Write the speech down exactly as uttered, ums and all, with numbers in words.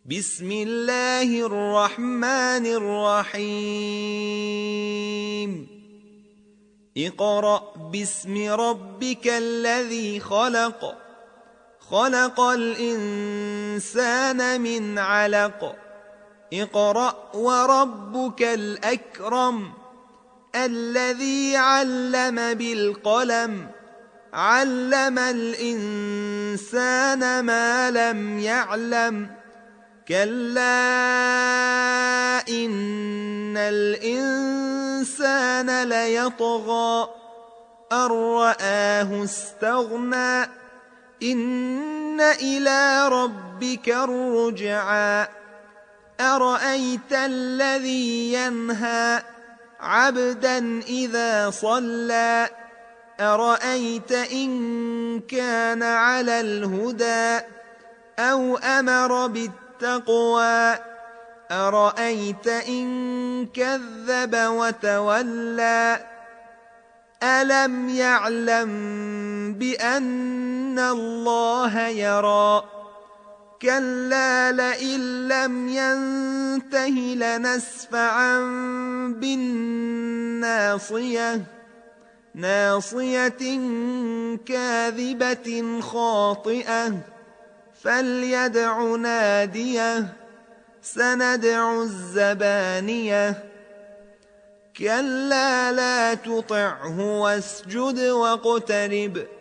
بسم الله الرحمن الرحيم اقرأ باسم ربك الذي خلق خلق الإنسان من علق اقرأ وربك الأكرم الذي علم بالقلم علم الإنسان ما لم يعلم كلا إن الإنسان ليطغى أن رآه استغنى إن إلى ربك الرجعى أرأيت الذي ينهى عبدا إذا صلى أرأيت إن كان على الهدى أو أمر بالتقوى أرأيت إن كذب وتولى ألم يعلم بأن الله يرى كلا لئن لم ينته لنسفعا بالناصية ناصية كاذبة خاطئة فليدع ناديه سندع الزبانية كلا لا تطعه واسجد واقترب